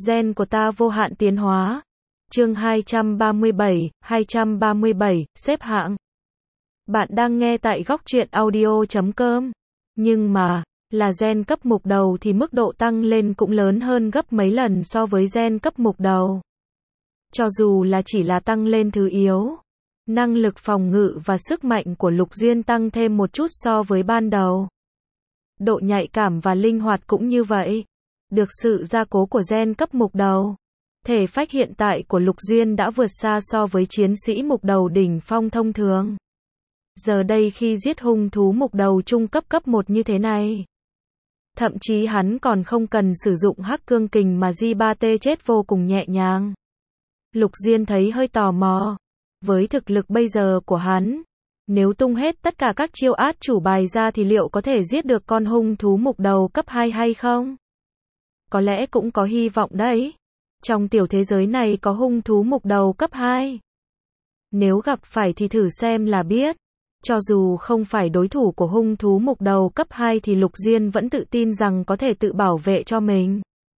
Gen của ta vô hạn tiến hóa. Chương 237, xếp hạng. Bạn đang nghe tại góc truyện audio.com. Nhưng mà, là gen cấp mục đầu thì mức độ tăng lên cũng lớn hơn gấp mấy lần so với gen cấp mục đầu. Cho dù là chỉ là tăng lên thứ yếu, năng lực phòng ngự và sức mạnh của Lục Duyên tăng thêm một chút so với ban đầu. Độ nhạy cảm và linh hoạt cũng như vậy. Được sự gia cố của gen cấp mục đầu, thể phách hiện tại của Lục Duyên đã vượt xa so với chiến sĩ mục đầu đỉnh phong thông thường. Giờ đây khi giết hung thú mục đầu trung cấp 1 như thế này, thậm chí hắn còn không cần sử dụng hắc cương kình mà J3T chết vô cùng nhẹ nhàng. Lục Duyên thấy hơi tò mò. Với thực lực bây giờ của hắn, nếu tung hết tất cả các chiêu át chủ bài ra thì liệu có thể giết được con hung thú mục đầu cấp 2 hay không? Có lẽ cũng có hy vọng đấy. Trong tiểu thế giới này có hung thú mục đầu cấp 2. Nếu gặp phải thì thử xem là biết. Cho dù không phải đối thủ của hung thú mục đầu cấp 2 thì Lục Duyên vẫn tự tin rằng có thể tự bảo vệ cho mình.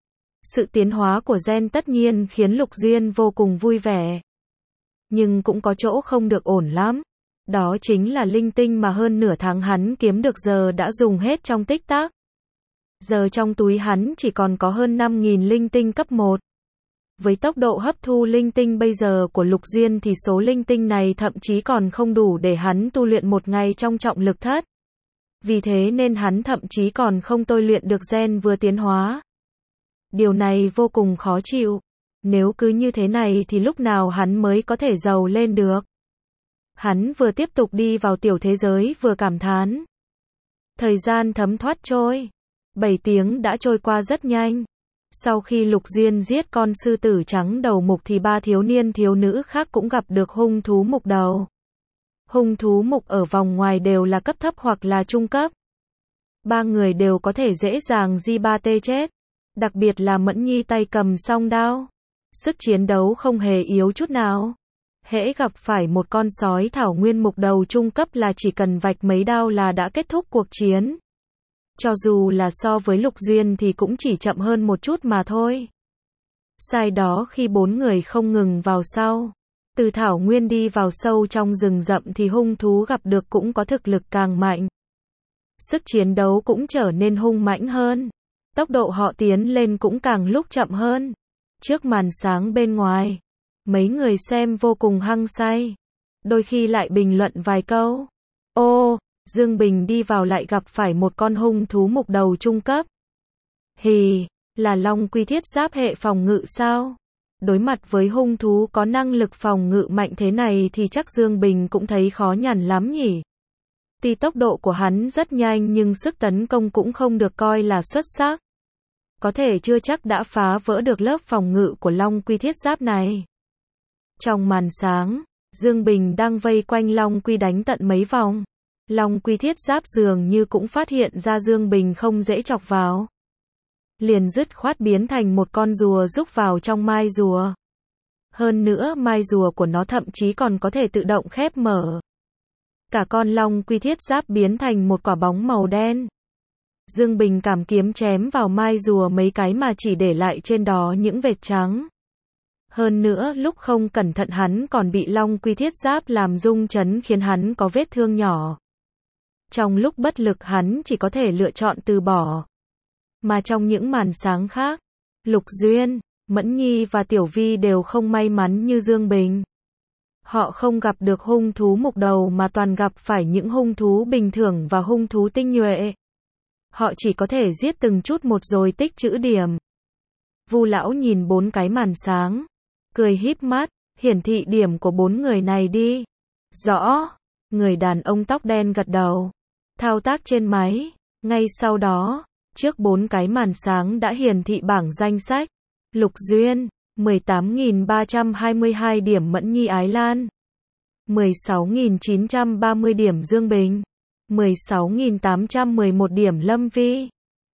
Sự tiến hóa của gen tất nhiên khiến Lục Duyên vô cùng vui vẻ. Nhưng cũng có chỗ không được ổn lắm. Đó chính là linh tinh mà hơn nửa tháng hắn kiếm được giờ đã dùng hết trong tích tắc. Giờ trong túi hắn chỉ còn có hơn 5.000 linh tinh cấp 1. Với tốc độ hấp thu linh tinh bây giờ của Lục Duyên thì số linh tinh này thậm chí còn không đủ để hắn tu luyện một ngày trong trọng lực thất. Vì thế nên hắn thậm chí còn không tôi luyện được gen vừa tiến hóa. Điều này vô cùng khó chịu. Nếu cứ như thế này thì lúc nào hắn mới có thể giàu lên được. Hắn vừa tiếp tục đi vào tiểu thế giới vừa cảm thán. Thời gian thấm thoát trôi. 7 tiếng đã trôi qua rất nhanh. Sau khi Lục Duyên giết con sư tử trắng đầu mục thì 3 thiếu niên thiếu nữ khác cũng gặp được hung thú mục đầu. Hung thú mục ở vòng ngoài đều là cấp thấp hoặc là trung cấp. 3 người đều có thể dễ dàng J3T chết. Đặc biệt là Mẫn Nhi tay cầm song đao. Sức chiến đấu không hề yếu chút nào. Hễ gặp phải một con sói thảo nguyên mục đầu trung cấp là chỉ cần vạch mấy đao là đã kết thúc cuộc chiến. Cho dù là so với Lục Duyên thì cũng chỉ chậm hơn một chút mà thôi. Sai đó khi 4 người không ngừng vào sau. Từ thảo nguyên đi vào sâu trong rừng rậm thì hung thú gặp được cũng có thực lực càng mạnh. Sức chiến đấu cũng trở nên hung mãnh hơn. Tốc độ họ tiến lên cũng càng lúc chậm hơn. Trước màn sáng bên ngoài, mấy người xem vô cùng hăng say. Đôi khi lại bình luận vài câu. Ô, Dương Bình đi vào lại gặp phải một con hung thú mục đầu trung cấp. Hì, là Long Quy Thiết Giáp hệ phòng ngự sao? Đối mặt với hung thú có năng lực phòng ngự mạnh thế này thì chắc Dương Bình cũng thấy khó nhằn lắm nhỉ. Tuy tốc độ của hắn rất nhanh nhưng sức tấn công cũng không được coi là xuất sắc. Có thể chưa chắc đã phá vỡ được lớp phòng ngự của Long Quy Thiết Giáp này. Trong màn sáng, Dương Bình đang vây quanh Long Quy đánh tận mấy vòng. Long Quy Thiết Giáp dường như cũng phát hiện ra Dương Bình không dễ chọc vào. Liền dứt khoát biến thành một con rùa rúc vào trong mai rùa. Hơn nữa mai rùa của nó thậm chí còn có thể tự động khép mở. Cả con Long Quy Thiết Giáp biến thành một quả bóng màu đen. Dương Bình cảm kiếm chém vào mai rùa mấy cái mà chỉ để lại trên đó những vệt trắng. Hơn nữa lúc không cẩn thận hắn còn bị Long Quy Thiết Giáp làm rung chấn khiến hắn có vết thương nhỏ. Trong lúc bất lực hắn chỉ có thể lựa chọn từ bỏ. Mà trong những màn sáng khác, Lục Duyên, Mẫn Nhi và Tiểu Vi đều không may mắn như Dương Bình. Họ không gặp được hung thú mục đầu mà toàn gặp phải những hung thú bình thường và hung thú tinh nhuệ. Họ chỉ có thể giết từng chút một rồi tích trữ điểm. Vu lão nhìn 4 cái màn sáng, cười híp mắt, hiển thị điểm của 4 người này đi. Rõ, người đàn ông tóc đen gật đầu. Thao tác trên máy, ngay sau đó, trước 4 cái màn sáng đã hiển thị bảng danh sách. Lục Duyên, 18.322 điểm Mẫn Nhi Ái Lan. 16.930 điểm Dương Bình. 16.811 điểm Lâm Vi.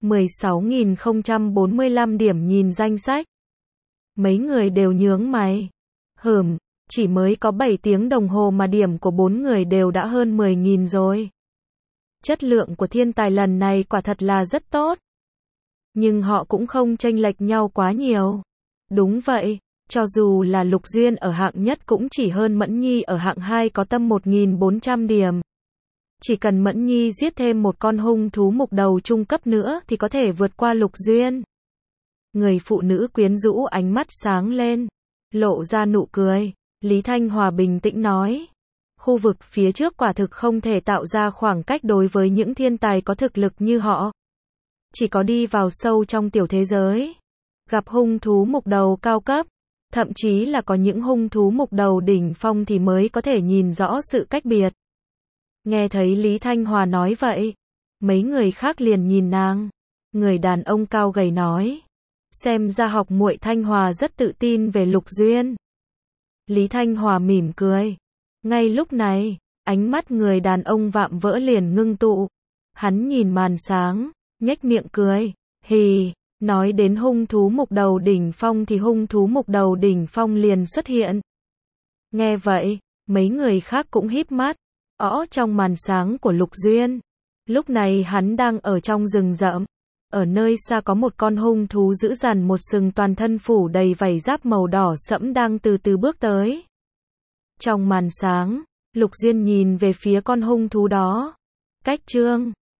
16.045 điểm nhìn danh sách. Mấy người đều nhướng mày. Chỉ mới có 7 tiếng đồng hồ mà điểm của 4 người đều đã hơn 10.000 rồi. Chất lượng của thiên tài lần này quả thật là rất tốt. Nhưng họ cũng không chênh lệch nhau quá nhiều. Đúng vậy, cho dù là Lục Duyên ở hạng nhất cũng chỉ hơn Mẫn Nhi ở hạng 2 có tâm 1.400 điểm. Chỉ cần Mẫn Nhi giết thêm một con hung thú mục đầu trung cấp nữa thì có thể vượt qua Lục Duyên. Người phụ nữ quyến rũ ánh mắt sáng lên, lộ ra nụ cười. Lý Thanh Hòa bình tĩnh nói. Khu vực phía trước quả thực không thể tạo ra khoảng cách đối với những thiên tài có thực lực như họ. Chỉ có đi vào sâu trong tiểu thế giới, gặp hung thú mục đầu cao cấp, thậm chí là có những hung thú mục đầu đỉnh phong thì mới có thể nhìn rõ sự cách biệt. Nghe thấy Lý Thanh Hòa nói vậy, mấy người khác liền nhìn nàng. Người đàn ông cao gầy nói. Xem ra học muội Thanh Hòa rất tự tin về Lục Duyên. Lý Thanh Hòa mỉm cười. Ngay lúc này, ánh mắt người đàn ông vạm vỡ liền ngưng tụ. Hắn nhìn màn sáng, nhếch miệng cười. Hì, nói đến hung thú mục đầu đỉnh phong thì hung thú mục đầu đỉnh phong liền xuất hiện. Nghe vậy, mấy người khác cũng híp mắt. Trong màn sáng của Lục Duyên. Lúc này hắn đang ở trong rừng rậm. Ở nơi xa có một con hung thú dữ dằn một sừng toàn thân phủ đầy vảy giáp màu đỏ sẫm đang từ từ bước tới. Trong màn sáng, Lục Duyên nhìn về phía con hung thú đó. Cách chương